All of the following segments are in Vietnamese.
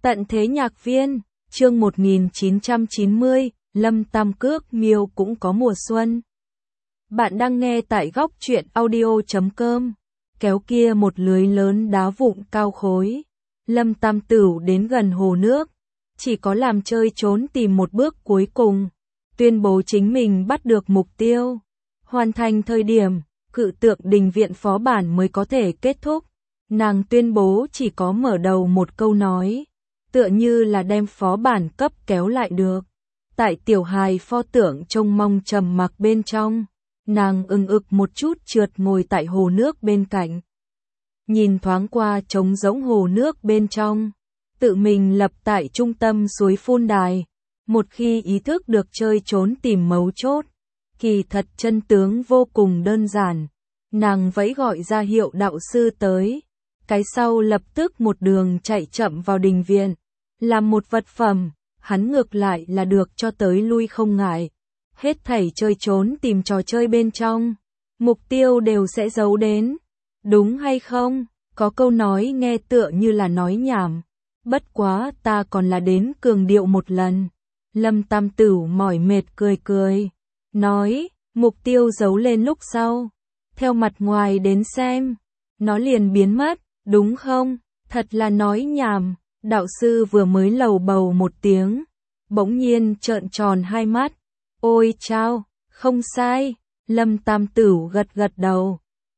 Tận thế nhạc viên, chương 1990, Lâm Tam Cước Miêu cũng có mùa xuân. Bạn đang nghe tại góc truyện audio.com. Kéo kia một lưới lớn đá vụn cao khối. Lâm Tam Tửu đến gần hồ nước, chỉ có làm chơi trốn tìm một bước cuối cùng, tuyên bố chính mình bắt được mục tiêu. Hoàn thành thời điểm, cự tượng đình viện phó bản mới có thể kết thúc. Nàng tuyên bố chỉ có mở đầu một câu nói, tựa như là đem phó bản cấp kéo lại được. Tại tiểu hài pho tượng trông mong trầm mặc bên trong, nàng ưng ực một chút trượt ngồi tại hồ nước bên cạnh. Nhìn thoáng qua trống rỗng hồ nước bên trong, tự mình lập tại trung tâm suối phun đài. Một khi ý thức được chơi trốn tìm mấu chốt, kỳ thật chân tướng vô cùng đơn giản. Nàng vẫy gọi ra hiệu đạo sư tới, cái sau lập tức một đường chạy chậm vào đình viện. Làm một vật phẩm, hắn ngược lại là được cho tới lui không ngại. Hết thảy chơi trốn tìm trò chơi bên trong, mục tiêu đều sẽ giấu đến. Đúng hay không? Có câu nói nghe tựa như là nói nhảm. Bất quá ta còn là đến cường điệu một lần. Lâm Tam Tửu mỏi mệt cười cười, nói, mục tiêu giấu lên lúc sau, theo mặt ngoài đến xem, nó liền biến mất, đúng không? Thật là nói nhảm. Đạo sư vừa mới lầu bầu một tiếng, bỗng nhiên trợn tròn hai mắt. Ôi chao, không sai. Lâm Tam Tửu gật gật đầu,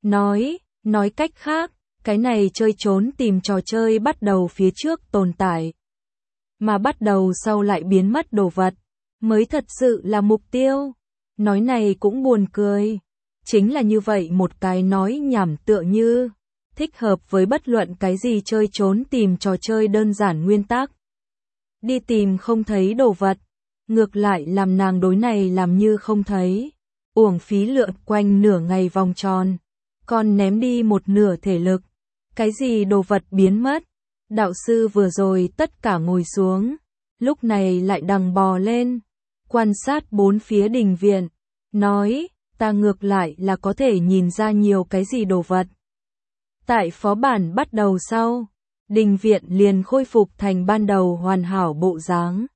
nói cách khác, cái này chơi trốn tìm trò chơi bắt đầu phía trước tồn tại, mà bắt đầu sau lại biến mất đồ vật, mới thật sự là mục tiêu. Nói này cũng buồn cười, chính là như vậy một cái nói nhảm tựa như thích hợp với bất luận cái gì chơi trốn tìm trò chơi đơn giản nguyên tắc. Đi tìm không thấy đồ vật, ngược lại làm nàng đối này làm như không thấy, uổng phí lượn quanh nửa ngày vòng tròn, còn ném đi một nửa thể lực. Cái gì đồ vật biến mất? Đạo sư vừa rồi tất cả ngồi xuống, lúc này lại đằng bò lên, quan sát bốn phía đình viện, nói, ta ngược lại là có thể nhìn ra nhiều cái gì đồ vật. Tại phó bản bắt đầu sau, đình viện liền khôi phục thành ban đầu hoàn hảo bộ dáng.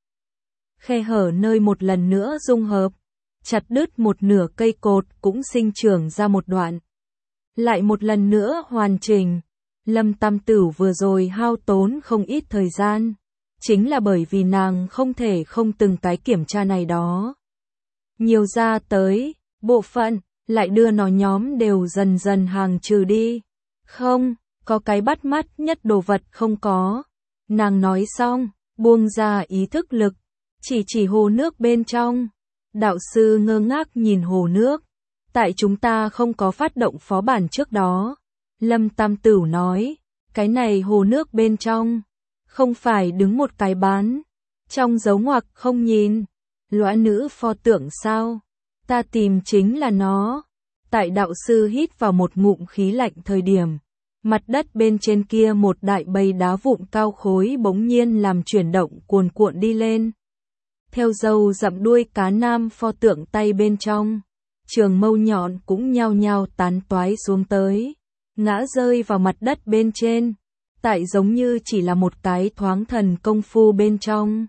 Khe hở nơi một lần nữa dung hợp, chặt đứt một nửa cây cột cũng sinh trưởng ra một đoạn. Lại một lần nữa hoàn chỉnh. Lâm Tam Tửu vừa rồi hao tốn không ít thời gian, chính là bởi vì nàng không thể không từng cái kiểm tra này đó. Nhiều ra tới, bộ phận, lại đưa nó nhóm đều dần dần hàng trừ đi. Không, có cái bắt mắt nhất đồ vật không có. Nàng nói xong, buông ra ý thức lực, chỉ hồ nước bên trong. Đạo sư ngơ ngác nhìn hồ nước. Tại chúng ta không có phát động phó bản trước đó. Lâm Tam Tửu nói, cái này hồ nước bên trong, không phải đứng một cái bán, trong dấu ngoặc không nhìn, lõa nữ pho tượng sao, ta tìm chính là nó. Tại đạo sư hít vào một ngụm khí lạnh thời điểm, mặt đất bên trên kia một đại bầy đá vụn cao khối bỗng nhiên làm chuyển động cuồn cuộn đi lên. Theo dâu dậm đuôi cá nam pho tượng tay bên trong, trường mâu nhọn cũng nhao nhao tán toái xuống tới, ngã rơi vào mặt đất bên trên, tại giống như chỉ là một cái thoáng thần công phu bên trong.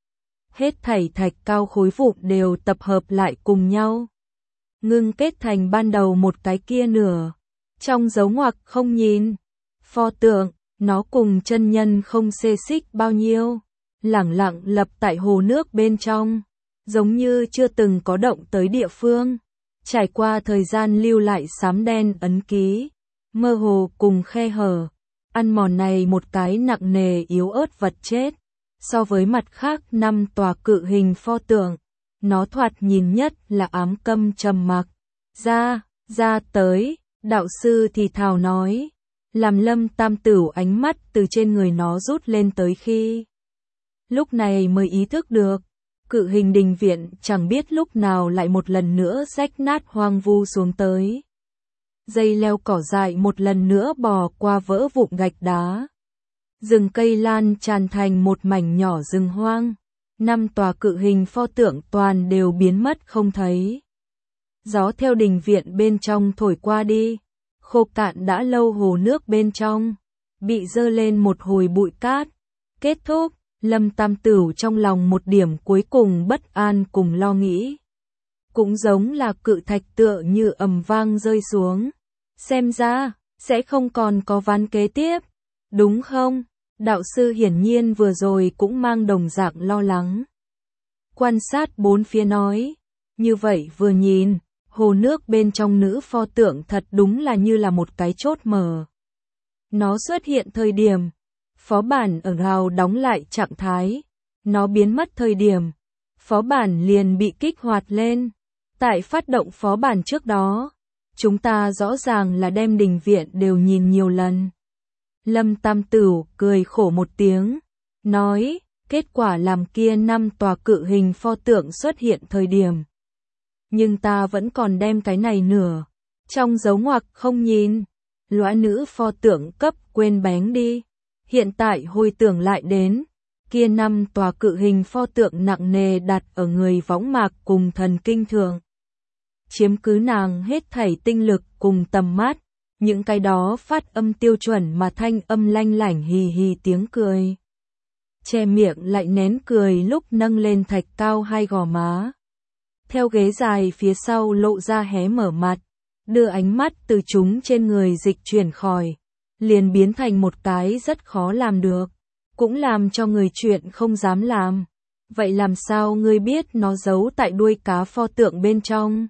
Hết thảy thạch cao khối vụn đều tập hợp lại cùng nhau, ngưng kết thành ban đầu một cái kia nửa. Trong dấu ngoặc không nhìn, pho tượng, nó cùng chân nhân không xê xích bao nhiêu, lẳng lặng lập tại hồ nước bên trong, giống như chưa từng có động tới địa phương, trải qua thời gian lưu lại xám đen ấn ký, mơ hồ cùng khe hở, ăn mòn này một cái nặng nề yếu ớt vật chết. So với mặt khác năm tòa cự hình pho tượng, nó thoạt nhìn nhất là ám câm trầm mặc. Ra tới, đạo sư thì thào nói, làm Lâm Tam Tửu ánh mắt từ trên người nó rút lên tới khi. Lúc này mới ý thức được, cự hình đình viện chẳng biết lúc nào lại một lần nữa rách nát hoang vu xuống tới. Dây leo cỏ dại một lần nữa bò qua vỡ vụn gạch đá. Rừng cây lan tràn thành một mảnh nhỏ rừng hoang. Năm tòa cự hình pho tượng toàn đều biến mất không thấy. Gió theo đình viện bên trong thổi qua đi, khô cạn đã lâu hồ nước bên trong, bị dơ lên một hồi bụi cát, kết thúc, Lâm Tam Tửu trong lòng một điểm cuối cùng bất an cùng lo nghĩ. Cũng giống là cự thạch tựa như ầm vang rơi xuống. Xem ra, sẽ không còn có ván kế tiếp, đúng không? Đạo sư hiển nhiên vừa rồi cũng mang đồng dạng lo lắng. Quan sát bốn phía nói, như vậy vừa nhìn, hồ nước bên trong nữ pho tượng thật đúng là như là một cái chốt mở. Nó xuất hiện thời điểm, phó bản ở gào đóng lại trạng thái, nó biến mất thời điểm, phó bản liền bị kích hoạt lên. Tại phát động phó bản trước đó, chúng ta rõ ràng là đem đình viện đều nhìn nhiều lần. Lâm Tam Tửu cười khổ một tiếng, nói, kết quả làm kia 5 tòa cự hình pho tượng xuất hiện thời điểm. Nhưng ta vẫn còn đem cái này nửa, trong dấu ngoặc không nhìn, lõa nữ pho tượng cấp quên bén đi. Hiện tại hồi tưởng lại đến, kia 5 tòa cự hình pho tượng nặng nề đặt ở người võng mạc cùng thần kinh thường. Chiếm cứ nàng hết thảy tinh lực cùng tầm mắt, những cái đó phát âm tiêu chuẩn mà thanh âm lanh lảnh hì hì tiếng cười. Che miệng lại nén cười lúc nâng lên thạch cao hai gò má. Theo ghế dài phía sau lộ ra hé mở mặt, đưa ánh mắt từ chúng trên người dịch chuyển khỏi, liền biến thành một cái rất khó làm được, cũng làm cho người chuyện không dám làm. Vậy làm sao ngươi biết nó giấu tại đuôi cá pho tượng bên trong?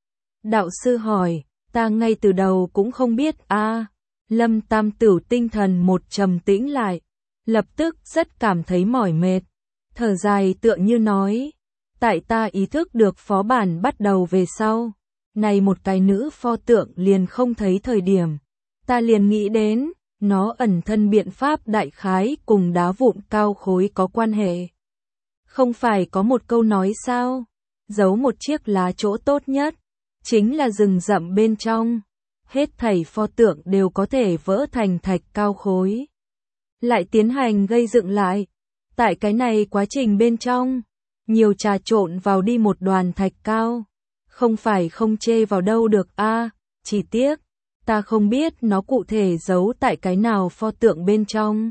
Đạo sư hỏi, ta ngay từ đầu cũng không biết a. Lâm Tam Tửu tinh thần một trầm tĩnh lại, lập tức rất cảm thấy mỏi mệt, thở dài tựa như nói, tại ta ý thức được phó bản bắt đầu về sau, này một cái nữ pho tượng liền không thấy thời điểm, ta liền nghĩ đến, nó ẩn thân biện pháp đại khái cùng đá vụn cao khối có quan hệ. Không phải có một câu nói sao, giấu một chiếc lá chỗ tốt nhất, chính là rừng rậm bên trong, hết thảy pho tượng đều có thể vỡ thành thạch cao khối. Lại tiến hành gây dựng lại, tại cái này quá trình bên trong, nhiều trà trộn vào đi một đoàn thạch cao, không phải không chê vào đâu được a, chỉ tiếc, ta không biết nó cụ thể giấu tại cái nào pho tượng bên trong.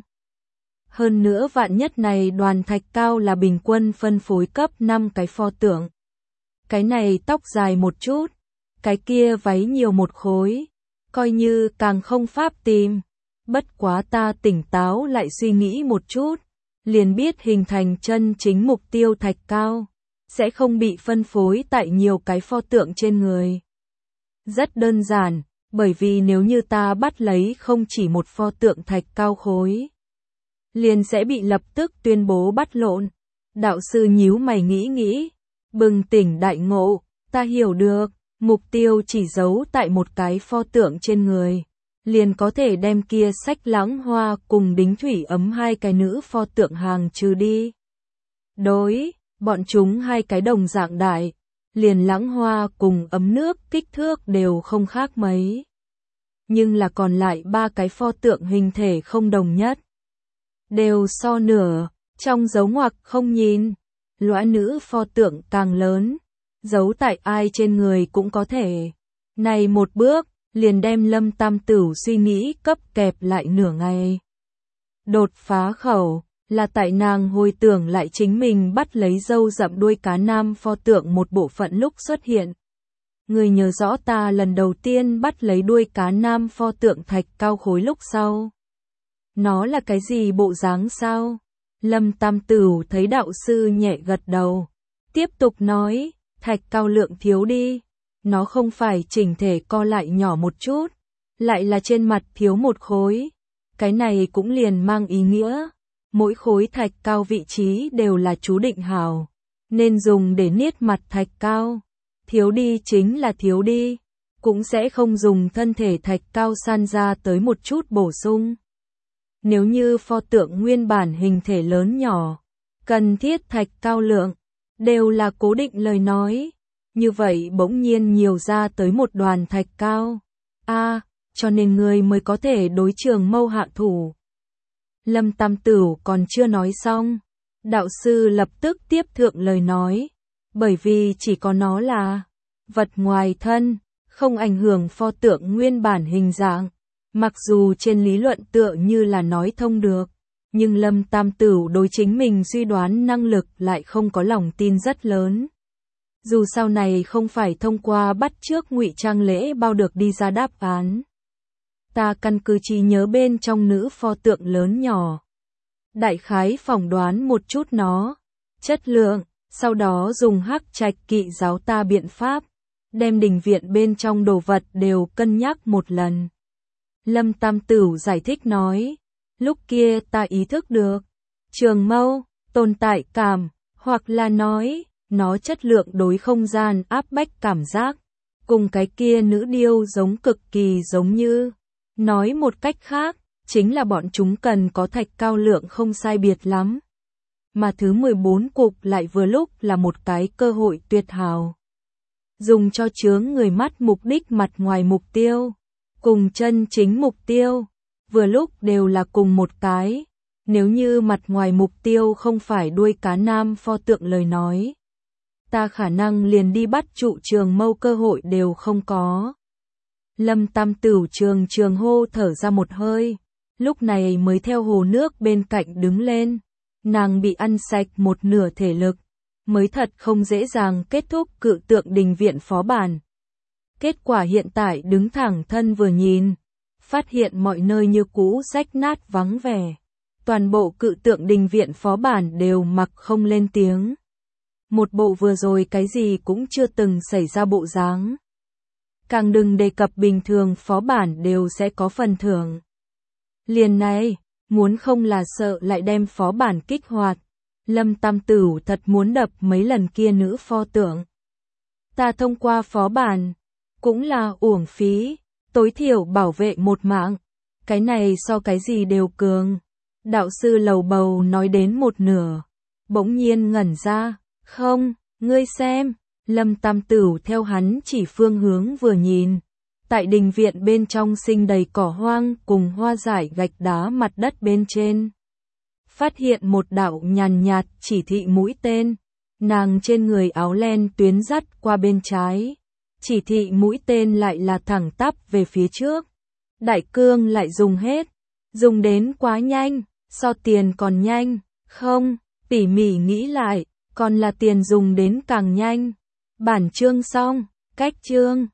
Hơn nữa vạn nhất này đoàn thạch cao là bình quân phân phối cấp 5 cái pho tượng. Cái này tóc dài một chút, cái kia váy nhiều một khối, coi như càng không pháp tìm. Bất quá ta tỉnh táo lại suy nghĩ một chút, liền biết hình thành chân chính mục tiêu thạch cao, sẽ không bị phân phối tại nhiều cái pho tượng trên người. Rất đơn giản, bởi vì nếu như ta bắt lấy không chỉ một pho tượng thạch cao khối, liền sẽ bị lập tức tuyên bố bắt lộn. Đạo sư nhíu mày nghĩ, bừng tỉnh đại ngộ, ta hiểu được, mục tiêu chỉ giấu tại một cái pho tượng trên người, liền có thể đem kia sách lãng hoa cùng đính thủy ấm hai cái nữ pho tượng hàng trừ đi. Đối, bọn chúng hai cái đồng dạng đại, liền lãng hoa cùng ấm nước kích thước đều không khác mấy. Nhưng là còn lại ba cái pho tượng hình thể không đồng nhất. Đều so nửa, trong dấu ngoặc không nhìn, lõa nữ pho tượng càng lớn, giấu tại ai trên người cũng có thể. Này một bước, liền đem Lâm Tam Tửu suy nghĩ cấp kẹp lại nửa ngày. Đột phá khẩu, là tại nàng hồi tưởng lại chính mình bắt lấy dâu rậm đuôi cá nam pho tượng một bộ phận lúc xuất hiện. Người nhớ rõ ta lần đầu tiên bắt lấy đuôi cá nam pho tượng thạch cao khối lúc sau. Nó là cái gì bộ dáng sao? Lâm Tam Tửu thấy đạo sư nhẹ gật đầu. Tiếp tục nói, thạch cao lượng thiếu đi. Nó không phải chỉnh thể co lại nhỏ một chút, lại là trên mặt thiếu một khối. Cái này cũng liền mang ý nghĩa, mỗi khối thạch cao vị trí đều là chú định hảo, nên dùng để niết mặt thạch cao. Thiếu đi chính là thiếu đi, cũng sẽ không dùng thân thể thạch cao san ra tới một chút bổ sung. Nếu như pho tượng nguyên bản hình thể lớn nhỏ, cần thiết thạch cao lượng, đều là cố định lời nói. Như vậy bỗng nhiên nhiều ra tới một đoàn thạch cao. Cho nên người mới có thể đối Trường Mâu hạ thủ. Lâm Tam Tửu còn chưa nói xong. Đạo sư lập tức tiếp thượng lời nói. Bởi vì chỉ có nó là vật ngoài thân, không ảnh hưởng pho tượng nguyên bản hình dạng. Mặc dù trên lý luận tựa như là nói thông được, nhưng Lâm Tam Tửu đối chính mình suy đoán năng lực lại không có lòng tin rất lớn. Dù sau này không phải thông qua bắt chước ngụy trang lễ bao được đi ra đáp án. Ta căn cứ trí nhớ bên trong nữ pho tượng lớn nhỏ. Đại khái phỏng đoán một chút nó, chất lượng, sau đó dùng Hắc Trạch Kỵ giáo ta biện pháp, đem đình viện bên trong đồ vật đều cân nhắc một lần. Lâm Tam Tửu giải thích nói, lúc kia ta ý thức được, trường mâu, tồn tại cảm, hoặc là nói, nó chất lượng đối không gian áp bách cảm giác, cùng cái kia nữ điêu giống cực kỳ giống như. Nói một cách khác, chính là bọn chúng cần có thạch cao lượng không sai biệt lắm. Mà thứ 14 cục lại vừa lúc là một cái cơ hội tuyệt hảo. Dùng cho chướng người mắt mục đích mặt ngoài mục tiêu, cùng chân chính mục tiêu, vừa lúc đều là cùng một cái. Nếu như mặt ngoài mục tiêu không phải đuôi cá nam pho tượng lời nói, ta khả năng liền đi bắt trụ trường mâu cơ hội đều không có. Lâm Tam Tửu trường hô thở ra một hơi, lúc này mới theo hồ nước bên cạnh đứng lên. Nàng bị ăn sạch một nửa thể lực, mới thật không dễ dàng kết thúc cự tượng đình viện phó bản. Kết quả hiện tại đứng thẳng thân vừa nhìn, phát hiện mọi nơi như cũ rách nát vắng vẻ. Toàn bộ cự tượng đình viện phó bản đều mặc không lên tiếng. Một bộ vừa rồi cái gì cũng chưa từng xảy ra bộ dáng. Càng đừng đề cập bình thường phó bản đều sẽ có phần thưởng. Liền này, muốn không là sợ lại đem phó bản kích hoạt. Lâm Tam Tửu thật muốn đập mấy lần kia nữ pho tượng. Ta thông qua phó bản, cũng là uổng phí, tối thiểu bảo vệ một mạng. Cái này so cái gì đều cường. Đạo sư lầu bầu nói đến một nửa, bỗng nhiên ngẩn ra, không, ngươi xem. Lâm Tam Tửu theo hắn chỉ phương hướng vừa nhìn. Tại đình viện bên trong sinh đầy cỏ hoang cùng hoa dại gạch đá mặt đất bên trên. Phát hiện một đạo nhàn nhạt chỉ thị mũi tên. Nàng trên người áo len tuyến dắt qua bên trái. Chỉ thị mũi tên lại là thẳng tắp về phía trước. Đại cương lại dùng hết. Dùng đến quá nhanh, so tiền còn nhanh. Không, tỉ mỉ nghĩ lại, còn là tiền dùng đến càng nhanh. Bản chương xong, cách chương.